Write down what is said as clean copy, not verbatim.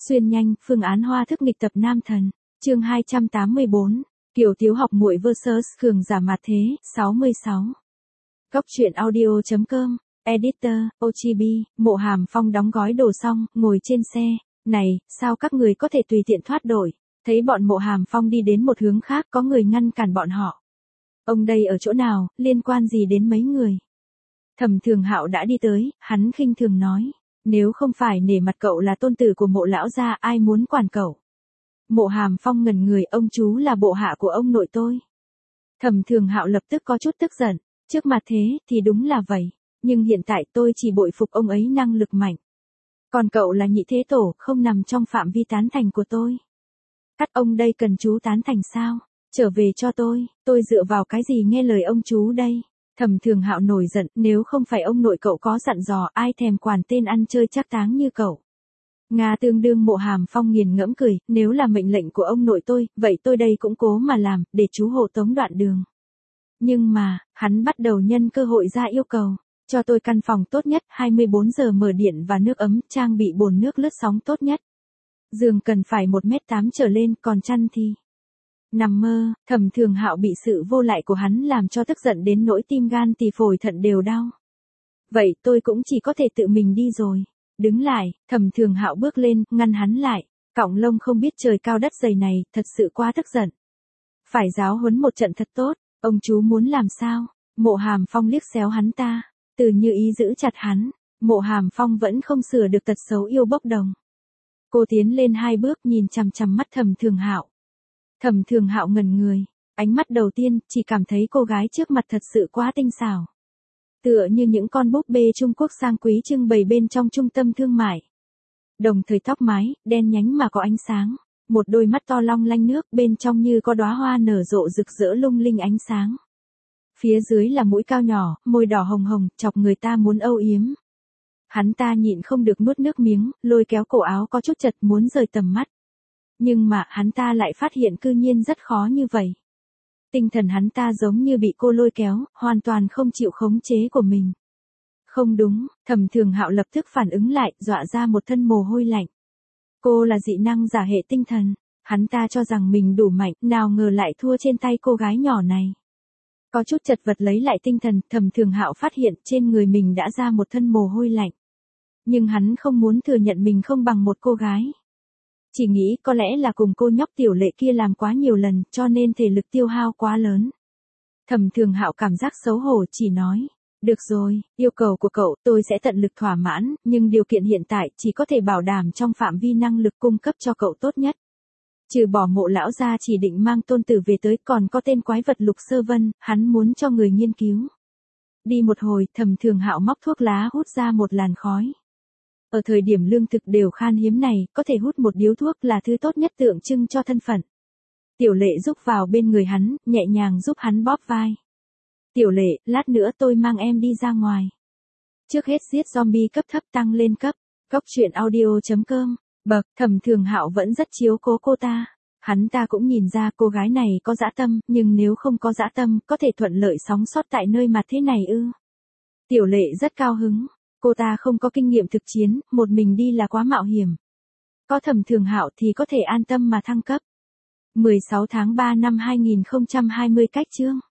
Xuyên nhanh, phương án hoa thức nghịch tập nam thần. Chương 284. Kiều Tiếu học muội vs cường giả mặt thế, 66. Góc truyện audio.com. Editor, Ochibi, Mộ Hàm Phong đóng gói đồ xong, ngồi trên xe. Này, sao các người có thể tùy tiện thoát đổi? Thấy bọn Mộ Hàm Phong đi đến một hướng khác, có người ngăn cản bọn họ. Ông đây ở chỗ nào, liên quan gì đến mấy người? Thẩm Thường Hạo đã đi tới, hắn khinh thường nói. Nếu không phải nể mặt cậu là tôn tử của Mộ lão gia, ai muốn quản cậu? Mộ Hàm Phong ngẩn người, ông chú là bộ hạ của ông nội tôi. Thẩm Thường Hạo lập tức có chút tức giận, trước mặt thế thì đúng là vậy, nhưng hiện tại tôi chỉ bội phục ông ấy năng lực mạnh. Còn cậu là nhị thế tổ, không nằm trong phạm vi tán thành của tôi. Các ông đây cần chú tán thành sao? Trở về cho tôi dựa vào cái gì nghe lời ông chú đây? Thẩm Thường Hạo nổi giận, nếu không phải ông nội cậu có dặn dò, ai thèm quản tên ăn chơi trác táng như cậu. Nga tương đương. Mộ Hàm Phong nghiền ngẫm cười, nếu là mệnh lệnh của ông nội tôi, vậy tôi đây cũng cố mà làm, để chú hộ tống đoạn đường. Nhưng mà, hắn bắt đầu nhân cơ hội ra yêu cầu, cho tôi căn phòng tốt nhất, 24 giờ mở điện và nước ấm, trang bị bồn nước lướt sóng tốt nhất. Giường cần phải 1m8 trở lên, còn chăn thì... Nằm mơ. Thẩm Thường Hạo bị sự vô lại của hắn làm cho tức giận đến nỗi tim gan tỳ phổi thận đều đau. Vậy tôi cũng chỉ có thể tự mình đi rồi. Đứng lại, Thẩm Thường Hạo bước lên, ngăn hắn lại. Cọng lông không biết trời cao đất dày này, thật sự quá tức giận. Phải giáo huấn một trận thật tốt, ông chú muốn làm sao? Mộ Hàm Phong liếc xéo hắn ta, Từ Như Ý giữ chặt hắn. Mộ Hàm Phong vẫn không sửa được tật xấu yêu bốc đồng. Cô tiến lên 2 bước, nhìn chằm chằm mắt Thẩm Thường Hạo. Thẩm Thường Hạo ngẩn người, ánh mắt đầu tiên chỉ cảm thấy cô gái trước mặt thật sự quá tinh xảo. Tựa như những con búp bê Trung Quốc sang quý trưng bày bên trong trung tâm thương mại. Đồng thời tóc mái, đen nhánh mà có ánh sáng, một đôi mắt to long lanh nước, bên trong như có đóa hoa nở rộ rực rỡ lung linh ánh sáng. Phía dưới là mũi cao nhỏ, môi đỏ hồng hồng, chọc người ta muốn âu yếm. Hắn ta nhịn không được nuốt nước miếng, lôi kéo cổ áo có chút chật muốn rời tầm mắt. Nhưng mà hắn ta lại phát hiện cư nhiên rất khó như vậy. Tinh thần hắn ta giống như bị cô lôi kéo, hoàn toàn không chịu khống chế của mình. Không đúng, Thẩm Thường Hạo lập tức phản ứng lại, dọa ra một thân mồ hôi lạnh. Cô là dị năng giả hệ tinh thần, hắn ta cho rằng mình đủ mạnh, nào ngờ lại thua trên tay cô gái nhỏ này. Có chút chật vật lấy lại tinh thần, Thẩm Thường Hạo phát hiện trên người mình đã ra một thân mồ hôi lạnh. Nhưng hắn không muốn thừa nhận mình không bằng một cô gái. Chỉ nghĩ có lẽ là cùng cô nhóc Tiểu Lệ kia làm quá nhiều lần, cho nên thể lực tiêu hao quá lớn. Thẩm Thường Hạo cảm giác xấu hổ, chỉ nói, được rồi, yêu cầu của cậu tôi sẽ tận lực thỏa mãn, nhưng điều kiện hiện tại chỉ có thể bảo đảm trong phạm vi năng lực cung cấp cho cậu tốt nhất. Trừ bỏ Mộ lão gia chỉ định mang tôn tử về tới, còn có tên quái vật Lục Sơ Vân, hắn muốn cho người nghiên cứu. Đi một hồi, Thẩm Thường Hạo móc thuốc lá hút ra một làn khói. Ở thời điểm lương thực đều khan hiếm này, có thể hút một điếu thuốc là thứ tốt nhất tượng trưng cho thân phận. Tiểu Lệ rúc vào bên người hắn, nhẹ nhàng giúp hắn bóp vai. Tiểu Lệ, lát nữa tôi mang em đi ra ngoài. Trước hết giết zombie cấp thấp tăng lên cấp. Góc truyện audio.com. Bậc, Thẩm Thường Hạo vẫn rất chiếu cố cô ta. Hắn ta cũng nhìn ra cô gái này có dã tâm, nhưng nếu không có dã tâm, có thể thuận lợi sống sót tại nơi mặt thế này ư? Tiểu Lệ rất cao hứng. Cô ta không có kinh nghiệm thực chiến, một mình đi là quá mạo hiểm. Có Thẩm Thường Hạo thì có thể an tâm mà thăng cấp. 16 tháng 3 năm 2020 cách chương.